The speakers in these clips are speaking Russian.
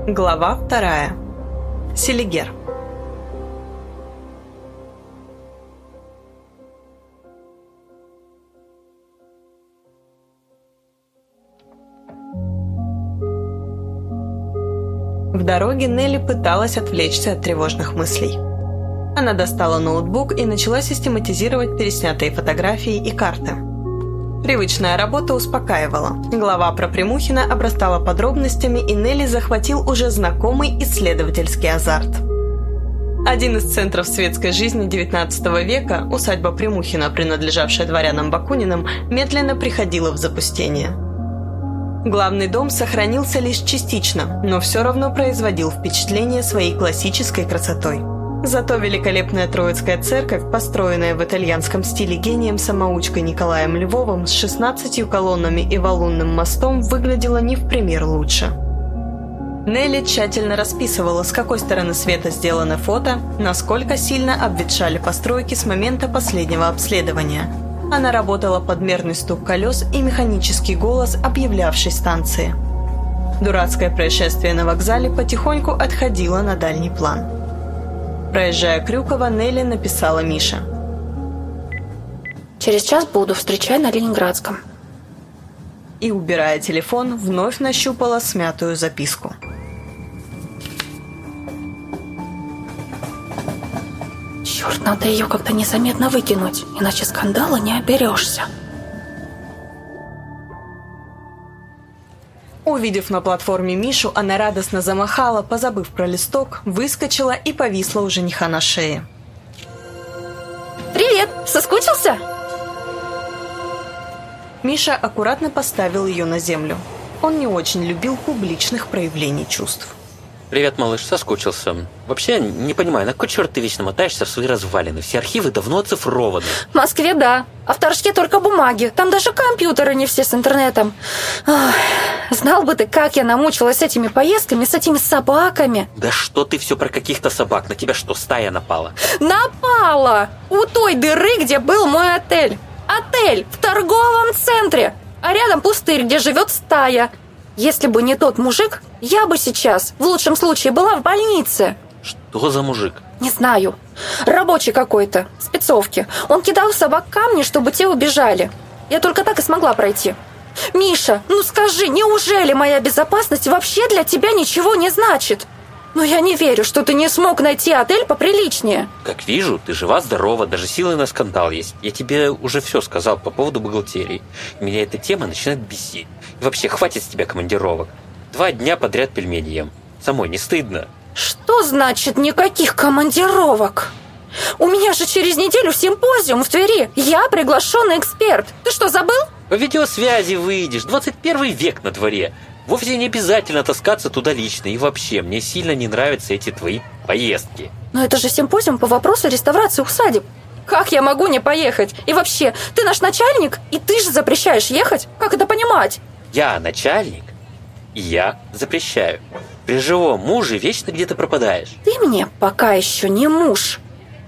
Глава 2. Селигер. В дороге Нелли пыталась отвлечься от тревожных мыслей. Она достала ноутбук и начала систематизировать переснятые фотографии и карты. Привычная работа успокаивала. Глава про Прямухина обрастала подробностями, и Нелли захватил уже знакомый исследовательский азарт. Один из центров светской жизни XIX века, усадьба Прямухина, принадлежавшая дворянам Бакуниным, медленно приходила в запустение. Главный дом сохранился лишь частично, но все равно производил впечатление своей классической красотой. Зато великолепная Троицкая церковь, построенная в итальянском стиле гением-самоучкой Николаем Львовым с 16 колоннами и валунным мостом, выглядела не в пример лучше. Нелли тщательно расписывала, с какой стороны света сделано фото, насколько сильно обветшали постройки с момента последнего обследования. Она работала под мерный стук колес и механический голос, объявлявший станции. Дурацкое происшествие на вокзале потихоньку отходило на дальний план. Проезжая Крюково, Нелли написала Мише. «Через час буду, встречай на Ленинградском». И, убирая телефон, вновь нащупала смятую записку. Черт, надо ее как-то незаметно выкинуть, иначе скандала не оберешься. Увидев на платформе Мишу, она радостно замахала, позабыв про листок, выскочила и повисла у жениха на шее. «Привет! Соскучился?» Миша аккуратно поставил ее на землю. Он не очень любил публичных проявлений чувств. Привет, малыш, соскучился. Вообще, не понимаю, на какой черт ты вечно мотаешься в свои развалины? Все архивы давно оцифрованы. В Москве, да. А в Торжке только бумаги. Там даже компьютеры не все с интернетом. Ох, знал бы ты, как я намучилась с этими поездками, с этими собаками. Да что ты все про каких-то собак? На тебя что, стая напала? Напала! У той дыры, где был мой отель. Отель в торговом центре. А рядом пустырь, где живет стая. Если бы не тот мужик, я бы сейчас, в лучшем случае, была в больнице. Что за мужик? Не знаю. Рабочий какой-то, спецовки. Он кидал в собак камни, чтобы те убежали. Я только так и смогла пройти. Миша, ну скажи, неужели моя безопасность вообще для тебя ничего не значит? Но я не верю, что ты не смог найти отель поприличнее. Как вижу, ты жива-здорова, даже силы на скандал есть. Я тебе уже все сказал по поводу бухгалтерии. Меня эта тема начинает бесить. И вообще, хватит с тебя командировок. 2 дня подряд пельмени ем. Самой не стыдно? Что значит никаких командировок? У меня же через неделю симпозиум в Твери. Я приглашенный эксперт. Ты что, забыл? По видеосвязи выйдешь. 21 век на дворе. Вовсе не обязательно таскаться туда лично. И вообще, мне сильно не нравятся эти твои поездки. Но это же симпозиум по вопросу реставрации усадеб. Как я могу не поехать? И вообще, ты наш начальник, и ты же запрещаешь ехать? Как это понимать? Я начальник, и я запрещаю. При живом муже вечно где-то пропадаешь. Ты мне пока еще не муж.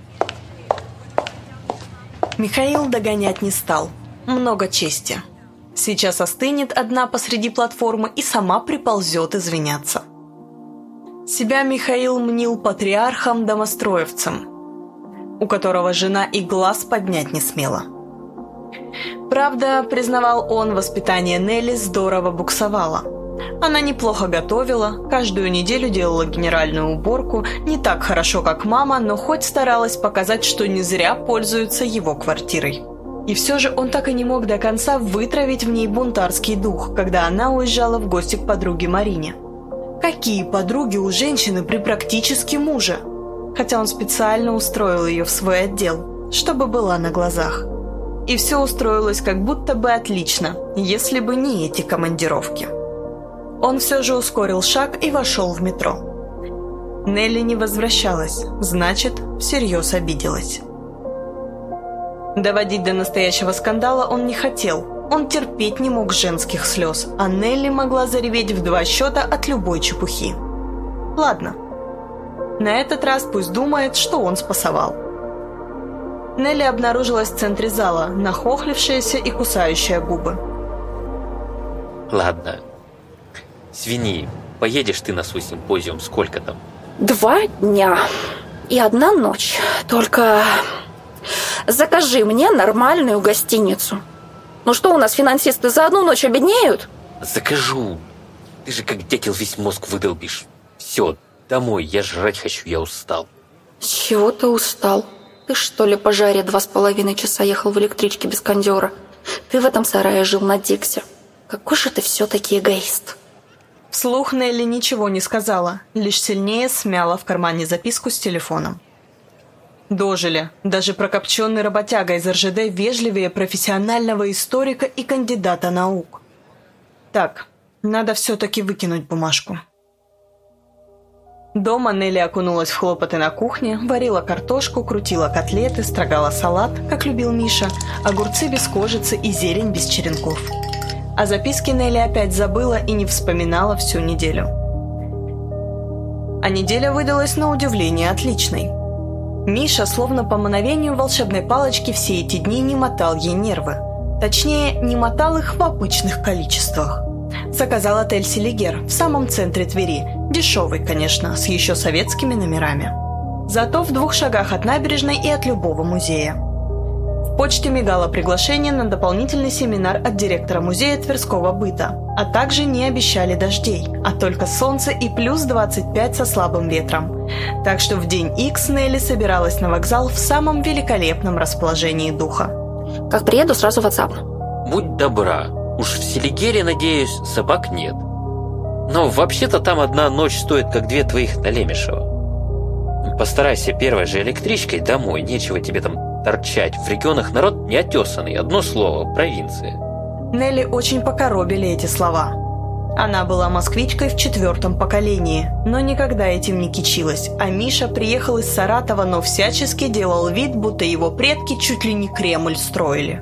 Михаил догонять не стал. Много чести. Сейчас остынет одна посреди платформы и сама приползет извиняться. Себя Михаил мнил патриархом-домостроевцем, у которого жена и глаз поднять не смела. Правда, признавал он, воспитание Нелли здорово буксовало. Она неплохо готовила, каждую неделю делала генеральную уборку, не так хорошо, как мама, но хоть старалась показать, что не зря пользуется его квартирой. И все же он так и не мог до конца вытравить в ней бунтарский дух, когда она уезжала в гости к подруге Марине. Какие подруги у женщины при практически муже? Хотя он специально устроил ее в свой отдел, чтобы была на глазах. И все устроилось как будто бы отлично, если бы не эти командировки. Он все же ускорил шаг и вошел в метро. Нелли не возвращалась, значит, всерьез обиделась. Доводить до настоящего скандала он не хотел. Он терпеть не мог женских слез, а Нелли могла зареветь в 2 счета от любой чепухи. Ладно. На этот раз пусть думает, что он спасовал. Нелли обнаружилась в центре зала, нахохлившаяся и кусающая губы. Ладно. Свини, Поедешь ты на свой симпозиум, сколько там? 2 дня и 1 ночь. Только закажи мне нормальную гостиницу. Ну что, у нас финансисты за 1 ночь обеднеют? Закажу. Ты же как дятел весь мозг выдолбишь. Все, домой, я жрать хочу, я устал. С чего ты устал? Ты что ли по жаре 2,5 часа ехал в электричке без кондера? Ты в этом сарае жил на Диксе. Какой же ты все-таки эгоист. Вслух Нелли ничего не сказала, лишь сильнее смяла в кармане записку с телефоном. Дожили. Даже прокопченный работяга из РЖД вежливее профессионального историка и кандидата наук. Так, надо все-таки выкинуть бумажку. Дома Нелли окунулась в хлопоты на кухне, варила картошку, крутила котлеты, строгала салат, как любил Миша, огурцы без кожицы и зелень без черенков. О записке Нелли опять забыла и не вспоминала всю неделю. А неделя выдалась на удивление отличной. Миша, словно по мановению волшебной палочки, все эти дни не мотал ей нервы. Точнее, не мотал их в обычных количествах. Заказал отель «Селигер» в самом центре Твери. Дешевый, конечно, с еще советскими номерами. Зато в 2 шагах от набережной и от любого музея. В почте мигало приглашение на дополнительный семинар от директора музея тверского быта. А также не обещали дождей, а только солнце и плюс 25 со слабым ветром. Так что в день Х Нелли собиралась на вокзал в самом великолепном расположении духа. Как приеду, сразу в WhatsApp. Будь добра. Уж в Селигере, надеюсь, собак нет. Но вообще-то там 1 ночь стоит, как 2 твоих на Лемешево. Постарайся первой же электричкой домой, нечего тебе там торчать. В регионах народ неотесанный, одно слово – провинция. Нелли очень покоробили эти слова. Она была москвичкой в 4-м поколении, но никогда этим не кичилась, а Миша приехал из Саратова, но всячески делал вид, будто его предки чуть ли не Кремль строили.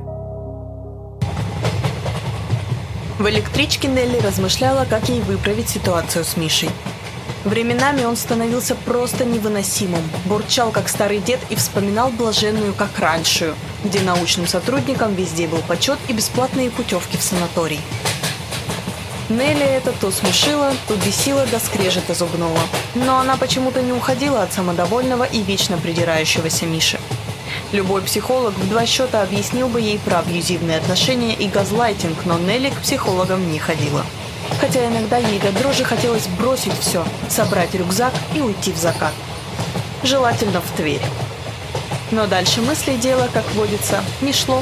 В электричке Нелли размышляла, как ей выправить ситуацию с Мишей. Временами он становился просто невыносимым, бурчал как старый дед и вспоминал блаженную как раньше, где научным сотрудникам везде был почет и бесплатные путевки в санаторий. Нелли это то смешило, то бесило до скрежета зубного. Но она почему-то не уходила от самодовольного и вечно придирающегося Миши. Любой психолог в 2 счета объяснил бы ей про абьюзивные отношения и газлайтинг, но Нелли к психологам не ходила. Хотя иногда ей до дрожи хотелось бросить все, собрать рюкзак и уйти в закат. Желательно в Тверь. Но дальше мысли дела, как водится, не шло.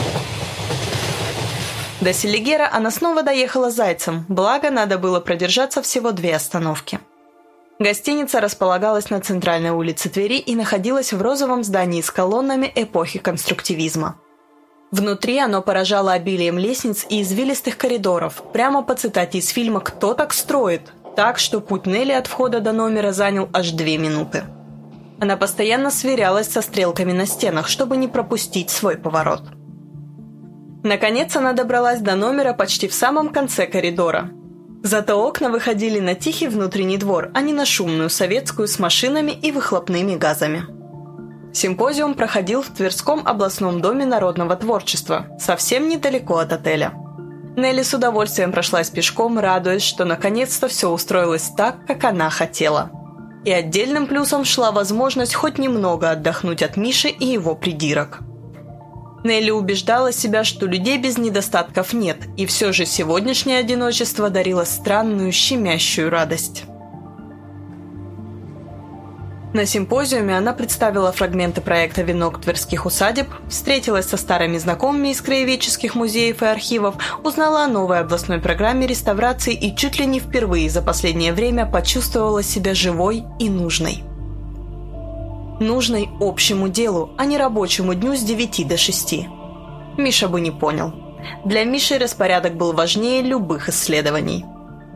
До Селигера она снова доехала зайцем, благо надо было продержаться всего 2 остановки. Гостиница располагалась на центральной улице Твери и находилась в розовом здании с колоннами эпохи конструктивизма. Внутри оно поражало обилием лестниц и извилистых коридоров, прямо по цитате из фильма «Кто так строит?», так что путь Нелли от входа до номера занял аж 2 минуты. Она постоянно сверялась со стрелками на стенах, чтобы не пропустить свой поворот. Наконец она добралась до номера почти в самом конце коридора. Зато окна выходили на тихий внутренний двор, а не на шумную советскую с машинами и выхлопными газами. Симпозиум проходил в Тверском областном доме народного творчества, совсем недалеко от отеля. Нелли с удовольствием прошлась пешком, радуясь, что наконец-то все устроилось так, как она хотела. И отдельным плюсом шла возможность хоть немного отдохнуть от Миши и его придирок. Нелли убеждала себя, что людей без недостатков нет, и все же сегодняшнее одиночество дарило странную, щемящую радость. На симпозиуме она представила фрагменты проекта «Венок тверских усадеб», встретилась со старыми знакомыми из краеведческих музеев и архивов, узнала о новой областной программе реставрации и чуть ли не впервые за последнее время почувствовала себя живой и нужной. Нужной общему делу, а не рабочему дню с 9 до 6. Миша бы не понял. Для Миши распорядок был важнее любых исследований.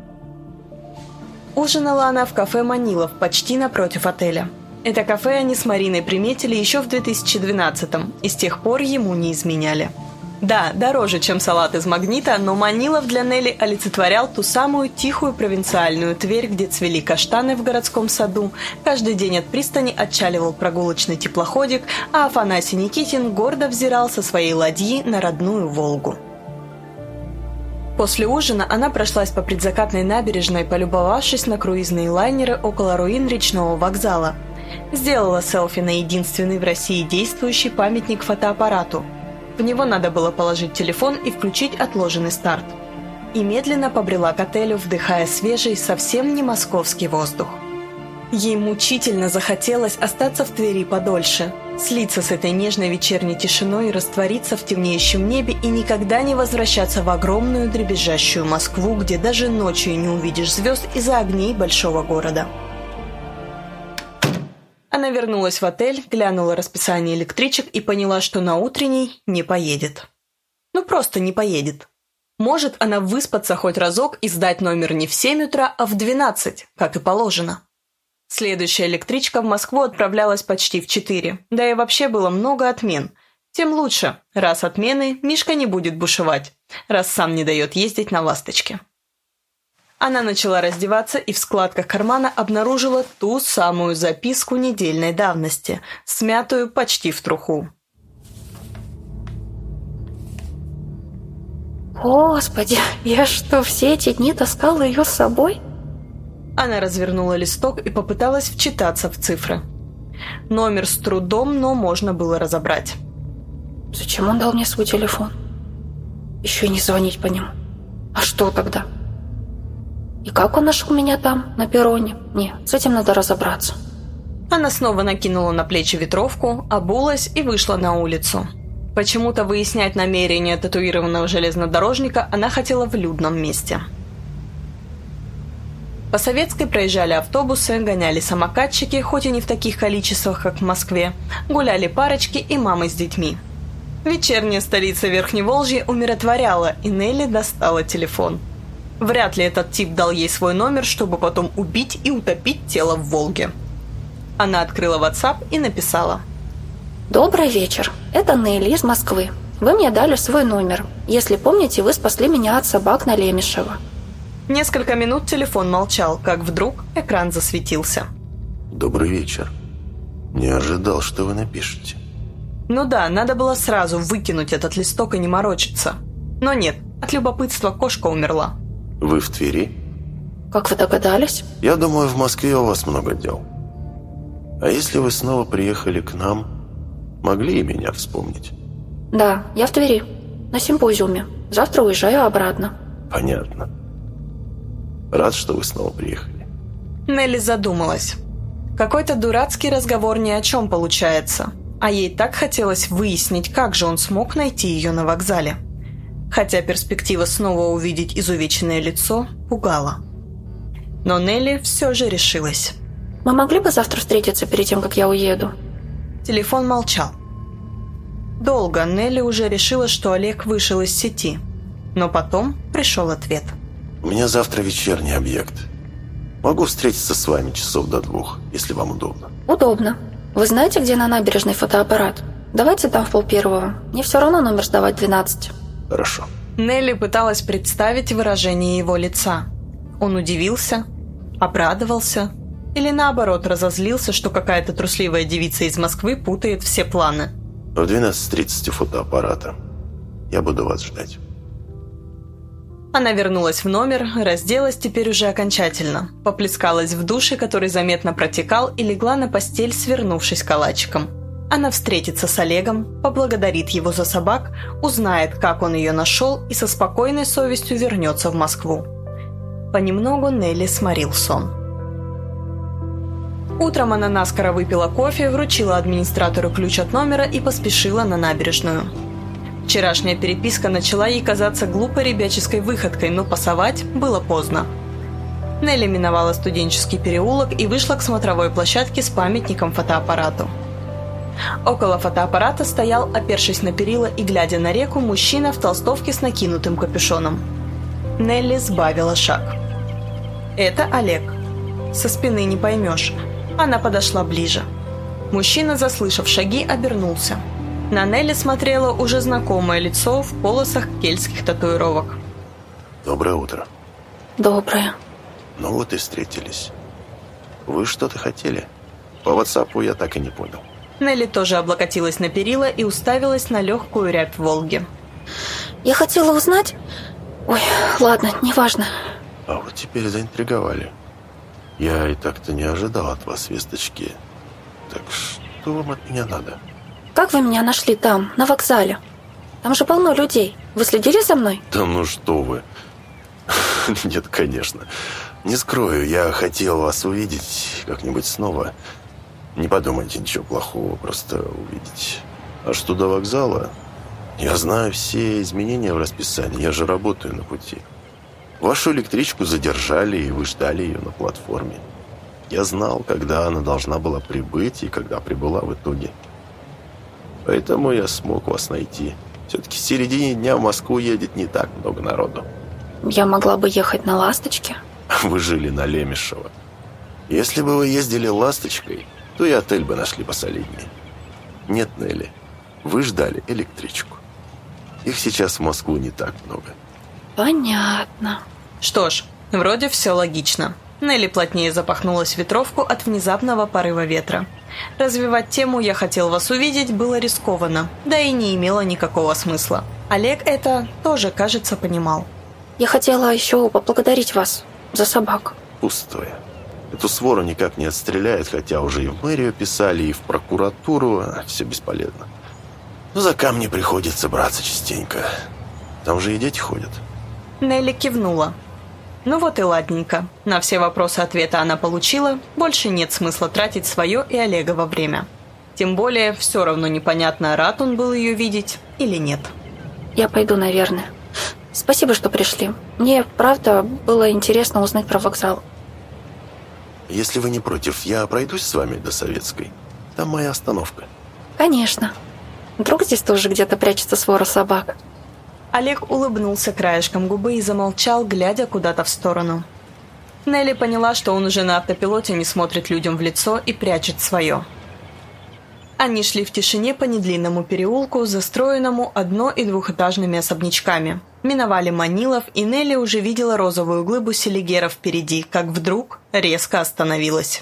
Ужинала она в кафе «Манилов», почти напротив отеля. Это кафе они с Мариной приметили еще в 2012-м, и с тех пор ему не изменяли. Да, дороже, чем салат из магнита, но Манилов для Нелли олицетворял ту самую тихую провинциальную Тверь, где цвели каштаны в городском саду, каждый день от пристани отчаливал прогулочный теплоходик, а Афанасий Никитин гордо взирал со своей ладьи на родную Волгу. После ужина она прошлась по предзакатной набережной, полюбовавшись на круизные лайнеры около руин речного вокзала. Сделала селфи на единственный в России действующий памятник фотоаппарату. В него надо было положить телефон и включить отложенный старт. И медленно побрела к отелю, вдыхая свежий, совсем не московский воздух. Ей мучительно захотелось остаться в Твери подольше, слиться с этой нежной вечерней тишиной, раствориться в темнеющем небе и никогда не возвращаться в огромную дребезжащую Москву, где даже ночью не увидишь звезд из-за огней большого города. Она вернулась в отель, глянула расписание электричек и поняла, что на утренней не поедет. Ну просто не поедет. Может она выспаться хоть разок и сдать номер не в 7 утра, а в 12, как и положено. Следующая электричка в Москву отправлялась почти в 4, да и вообще было много отмен. Тем лучше, раз отмены, Мишка не будет бушевать, раз сам не дает ездить на «Ласточке». Она начала раздеваться и в складках кармана обнаружила ту самую записку недельной давности, смятую почти в труху. Господи, я что, все эти дни таскала ее с собой? Она развернула листок и попыталась вчитаться в цифры. Номер с трудом, но можно было разобрать. Зачем он дал мне свой телефон? Еще и не звонить по нему. А что тогда? И как он нашел меня там, на перроне? Не, с этим надо разобраться. Она снова накинула на плечи ветровку, обулась и вышла на улицу. Почему-то выяснять намерения татуированного железнодорожника она хотела в людном месте. По Советской проезжали автобусы, гоняли самокатчики, хоть и не в таких количествах, как в Москве, гуляли парочки и мамы с детьми. Вечерняя столица Верхневолжья умиротворяла, и Нелли достала телефон. Вряд ли этот тип дал ей свой номер, чтобы потом убить и утопить тело в Волге. Она открыла WhatsApp и написала: «Добрый вечер. Это Нелли из Москвы. Вы мне дали свой номер. Если помните, вы спасли меня от собак на Лемешева». Несколько минут телефон молчал, как вдруг экран засветился. «Добрый вечер. Не ожидал, что вы напишете». Ну да, надо было сразу выкинуть этот листок и не морочиться. Но нет, от любопытства кошка умерла. «Вы в Твери?» «Как вы догадались?» «Я думаю, в Москве у вас много дел. А если вы снова приехали к нам, могли и меня вспомнить?» «Да, я в Твери. На симпозиуме. Завтра уезжаю обратно». «Понятно. Рад, что вы снова приехали». Нелли задумалась. Какой-то дурацкий разговор ни о чем получается. А ей так хотелось выяснить, как же он смог найти ее на вокзале. Хотя перспектива снова увидеть изувеченное лицо пугала. Но Нелли все же решилась. «Мы могли бы завтра встретиться перед тем, как я уеду?» Телефон молчал. Долго Нелли уже решила, что Олег вышел из сети. Но потом пришел ответ. «У меня завтра вечерний объект. Могу встретиться с вами часов до 2, если вам удобно». «Удобно. Вы знаете, где на набережной фотоаппарат? Давайте там в 12:30. Мне все равно номер сдавать 12». «Хорошо». Нелли пыталась представить выражение его лица. Он удивился, обрадовался или наоборот разозлился, что какая-то трусливая девица из Москвы путает все планы. В 12:30 у фотоаппарата. Я буду вас ждать. Она вернулась в номер, разделась теперь уже окончательно, поплескалась в душе, который заметно протекал, и легла на постель, свернувшись калачиком. Она встретится с Олегом, поблагодарит его за собак, узнает, как он ее нашел, и со спокойной совестью вернется в Москву. Понемногу Нелли сморил сон. Утром она наскоро выпила кофе, вручила администратору ключ от номера и поспешила на набережную. Вчерашняя переписка начала ей казаться глупой ребяческой выходкой, но пасовать было поздно. Нелли миновала студенческий переулок и вышла к смотровой площадке с памятником фотоаппарату. Около фотоаппарата стоял, опершись на перила и глядя на реку, мужчина в толстовке с накинутым капюшоном. Нелли сбавила шаг. Это Олег. Со спины не поймешь. Она подошла ближе. Мужчина, заслышав шаги, обернулся. На Нелли смотрело уже знакомое лицо в полосах кельтских татуировок. «Доброе утро». «Доброе». «Ну вот и встретились. Вы что-то хотели? По WhatsApp я так и не понял». Нелли тоже облокотилась на перила и уставилась на легкую рябь Волги. «Я хотела узнать, Ой, ладно, неважно. А вот теперь заинтриговали. Я и так-то не ожидал от вас весточки. Так что вам от меня надо? Как вы меня нашли там, на вокзале? Там же полно людей. Вы следили за мной? Да ну что вы. Нет, конечно. Не скрою, я хотел вас увидеть как-нибудь снова. Не подумайте ничего плохого, просто увидеть. А что до вокзала? Я знаю все изменения в расписании, я же работаю на пути. Вашу электричку задержали, и вы ждали ее на платформе. Я знал, когда она должна была прибыть и когда прибыла в итоге. Поэтому я смог вас найти. Все-таки в середине дня в Москву едет не так много народу. Я могла бы ехать на «Ласточке». Вы жили на Лемешево. Если бы вы ездили «Ласточкой», то и отель бы нашли посолиднее. Нет, Нелли, вы ждали электричку. Их сейчас в Москву не так много. Понятно. Что ж, вроде все логично. Нелли плотнее запахнулась в ветровку от внезапного порыва ветра. Развивать тему «я хотел вас увидеть» было рискованно, да и не имело никакого смысла. Олег это тоже, кажется, понимал. Я хотела еще поблагодарить вас за собак. Пустое. Эту свору никак не отстреляют, хотя уже и в мэрию писали, и в прокуратуру. Все бесполезно. Но за камни приходится браться частенько. Там же и дети ходят. Нелли кивнула. Ну вот и ладненько. На все вопросы ответа она получила. Больше нет смысла тратить свое и Олегово время. Тем более, все равно непонятно, рад он был ее видеть или нет. Я пойду, наверное. Спасибо, что пришли. Мне, правда, было интересно узнать про вокзал. Если вы не против, я пройдусь с вами до Советской. Там моя остановка. Конечно. Вдруг здесь тоже где-то прячется свора собак. Олег улыбнулся краешком губы и замолчал, глядя куда-то в сторону. Нелли поняла, что он уже на автопилоте не смотрит людям в лицо и прячет свое. Они шли в тишине по недлинному переулку, застроенному одно- и двухэтажными особнячками. Миновали Манилов, и Нелли уже видела розовую глыбу селигера впереди, как вдруг резко остановилась.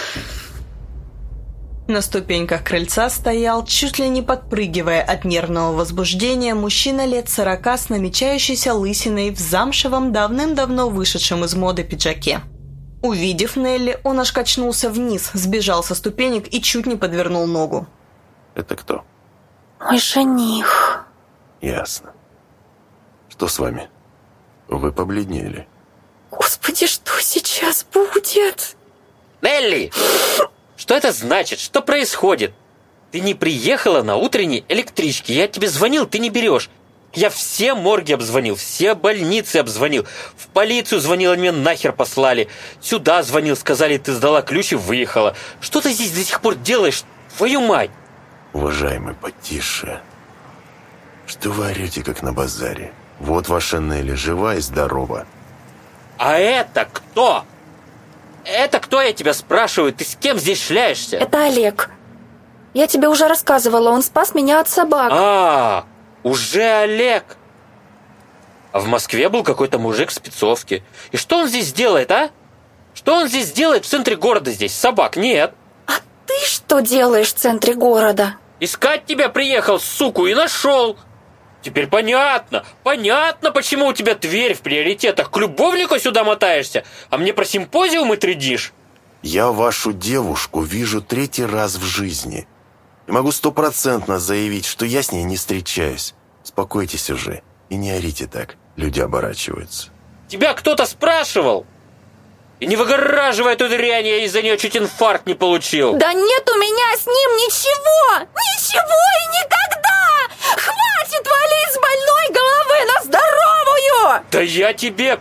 На ступеньках крыльца стоял, чуть ли не подпрыгивая от нервного возбуждения, мужчина лет 40 с намечающейся лысиной в замшевом, давным-давно вышедшем из моды пиджаке. Увидев Нелли, он аж качнулся вниз, сбежал со ступенек и чуть не подвернул ногу. Это кто? Мой жених. Ясно. Что с вами? Вы побледнели. Господи, что сейчас будет? Нелли! Что это значит? Что происходит? Ты не приехала на утренней электричке. Я тебе звонил, ты не берешь. Я все морги обзвонил, все больницы обзвонил. В полицию звонил, они меня нахер послали. Сюда звонил, сказали, ты сдала ключ и выехала. Что ты здесь до сих пор делаешь? Твою мать! Уважаемый, потише. Что вы орете, как на базаре? Вот ваша Нелли, жива и здорова. А это кто? Это кто, я тебя спрашиваю? Ты с кем здесь шляешься? Это Олег. Я тебе уже рассказывала, он спас меня от собак. Уже Олег. А в Москве был какой-то мужик в спецовке. И что он здесь делает, а? Что он здесь делает в центре города здесь? Собак нет. А ты что делаешь в центре города? Искать тебя приехал, суку, и нашел. Теперь понятно, почему у тебя Тверь в приоритетах. К любовнику сюда мотаешься, а мне про симпозиумы тридишь. Я вашу девушку вижу 3-й раз в жизни. И могу 100% заявить, что я с ней не встречаюсь. Успокойтесь уже и не орите так. Люди оборачиваются. Тебя кто-то спрашивал? И не выгораживай эту дрянь, я из-за нее чуть инфаркт не получил. Да нет у меня с ним ничего! Ничего и никогда! Хватит валить с больной головы на здоровую! Да я тебе...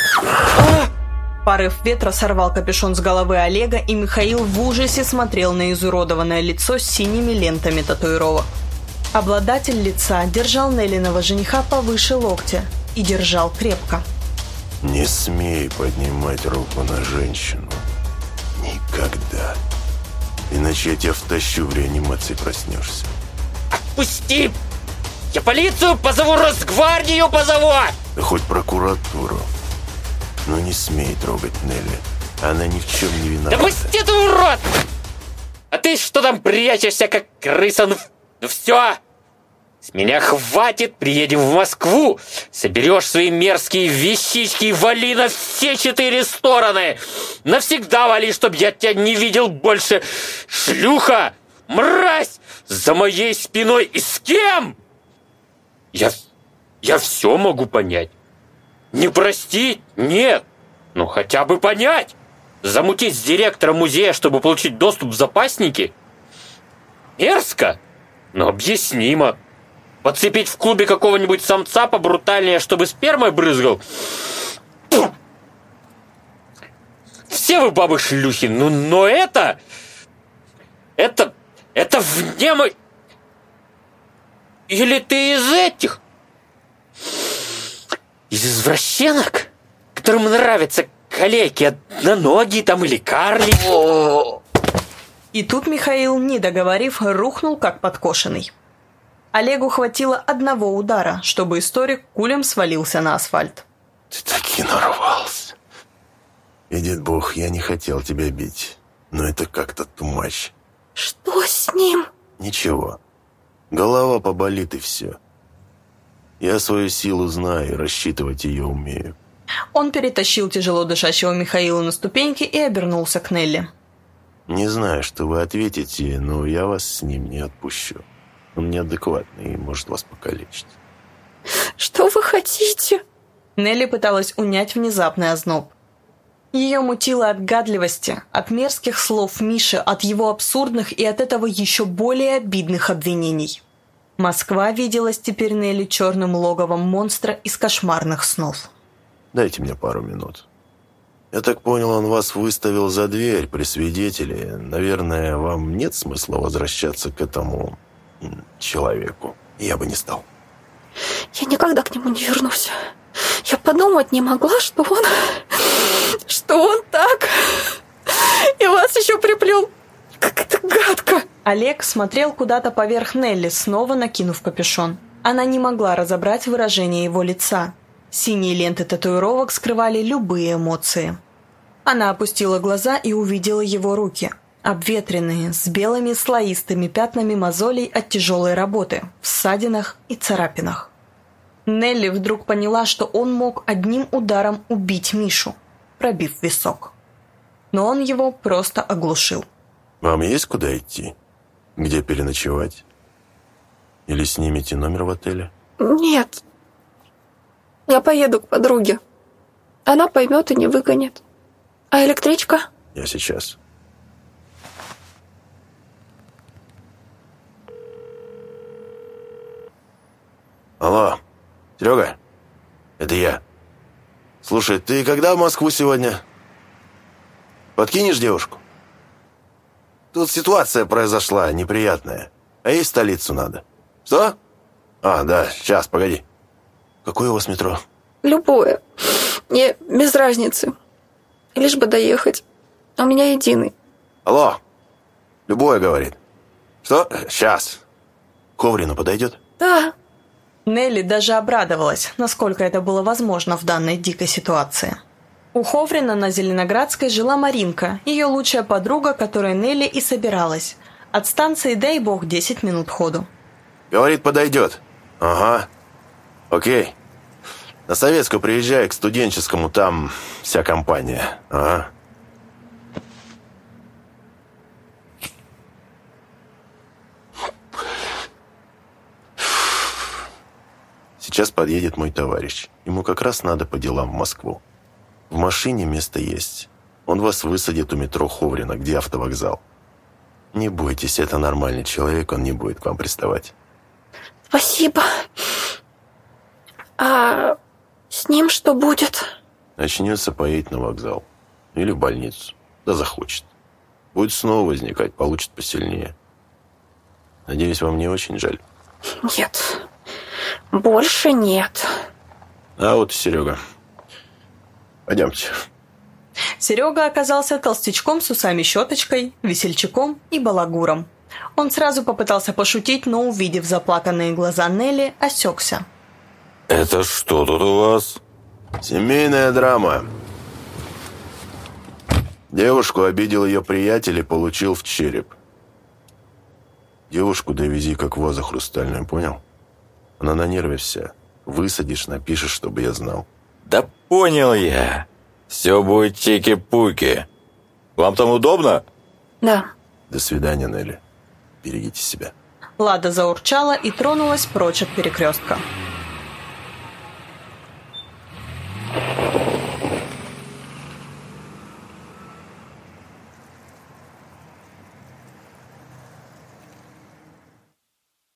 Порыв ветра сорвал капюшон с головы Олега, и Михаил в ужасе смотрел на изуродованное лицо с синими лентами татуировок. Обладатель лица держал Неллиного жениха повыше локтя и держал крепко. Не смей поднимать руку на женщину. Никогда. Иначе я тебя втащу, в реанимации проснешься. Отпусти! Я полицию позову, Росгвардию позову! Да хоть прокуратуру. Но не смей трогать Нелли. Она ни в чем не виновата. Да пусти ты, урод! А ты что там прячешься, как крыса? Ну все! С меня хватит, приедем в Москву, соберешь свои мерзкие вещички и вали на все 4 стороны. Навсегда вали, чтоб я тебя не видел больше. Шлюха, мразь, за моей спиной и с кем? Я все могу понять. Не простить, нет, но хотя бы понять. Замутить с директором музея, чтобы получить доступ в запасники? Мерзко, но объяснимо. Подцепить в клубе какого-нибудь самца побрутальнее, чтобы спермой брызгал? Все вы бабы шлюхи, но это вне мой... Или ты из этих? Из извращенок, которым нравятся калеки, одноногие там или карлики? И тут Михаил, не договорив, рухнул как подкошенный. Олегу хватило одного удара, чтобы историк кулем свалился на асфальт. Ты таки нарвался. Видит Бог, я не хотел тебя бить, но это как-то too much. Что с ним? Ничего. Голова поболит и все. Я свою силу знаю и рассчитывать ее умею. Он перетащил тяжело дышащего Михаила на ступеньки и обернулся к Нелли. Не знаю, что вы ответите, но я вас с ним не отпущу. Он неадекватный и может вас покалечить. Что вы хотите? Нелли пыталась унять внезапный озноб. Ее мутило от гадливости, от мерзких слов Миши, от его абсурдных и от этого еще более обидных обвинений. Москва виделась теперь Нелли черным логовом монстра из кошмарных снов. Дайте мне пару минут. Я так понял, он вас выставил за дверь при свидетеле. Наверное, вам нет смысла возвращаться к этому человеку. Я бы не стал. Я никогда к нему не вернусь. Я подумать не могла, что он так. И вас еще приплел. Как это гадко. Олег смотрел куда-то поверх Нелли, снова накинув капюшон. Она не могла разобрать выражение его лица. Синие ленты татуировок скрывали любые эмоции. Она опустила глаза и увидела его руки. Обветренные, с белыми слоистыми пятнами мозолей от тяжелой работы, в ссадинах и царапинах. Нелли вдруг поняла, что он мог одним ударом убить Мишу, пробив висок. Но он его просто оглушил. Вам есть куда идти? Где переночевать? Или снимете номер в отеле? Нет. Я поеду к подруге. Она поймет и не выгонит. А электричка? Я сейчас. Алло, Серега, это я. Слушай, ты когда в Москву сегодня? Подкинешь девушку? Тут ситуация произошла неприятная, а ей в столицу надо. Что? А, да, сейчас, погоди. Какое у вас метро? Любое. Мне без разницы. Лишь бы доехать. У меня единый. Алло, любое, говорит. Что? Сейчас. Коврину подойдет? Да. Нелли даже обрадовалась, насколько это было возможно в данной дикой ситуации. У Ховрина на Зеленоградской жила Маринка, ее лучшая подруга, которой Нелли и собиралась. От станции, дай бог, 10 минут ходу. Говорит, подойдет. Ага. Окей. На Советскую приезжай, к студенческому, там вся компания. Ага. Сейчас подъедет мой товарищ. Ему как раз надо по делам в Москву. В машине место есть. Он вас высадит у метро Ховрина, где автовокзал. Не бойтесь, это нормальный человек, он не будет к вам приставать. Спасибо. А с ним что будет? Начнется, поедет на вокзал. Или в больницу. Да захочет. Будет снова возникать, получит посильнее. Надеюсь, вам не очень жаль? Нет. Больше нет. А вот и Серега. Пойдемте. Серега оказался толстячком с усами-щеточкой, весельчаком и балагуром. Он сразу попытался пошутить, но, увидев заплаканные глаза Нелли, осекся. Это что тут у вас? Семейная драма. Девушку обидел ее приятель и получил в череп. Девушку довези как вазу хрустальную, понял? Она на нерве вся. Высадишь, напишешь, чтобы я знал. Да понял я. Все будет чики-пуки. Вам там удобно? Да. До свидания, Нелли. Берегите себя. Лада заурчала и тронулась прочь от перекрестка.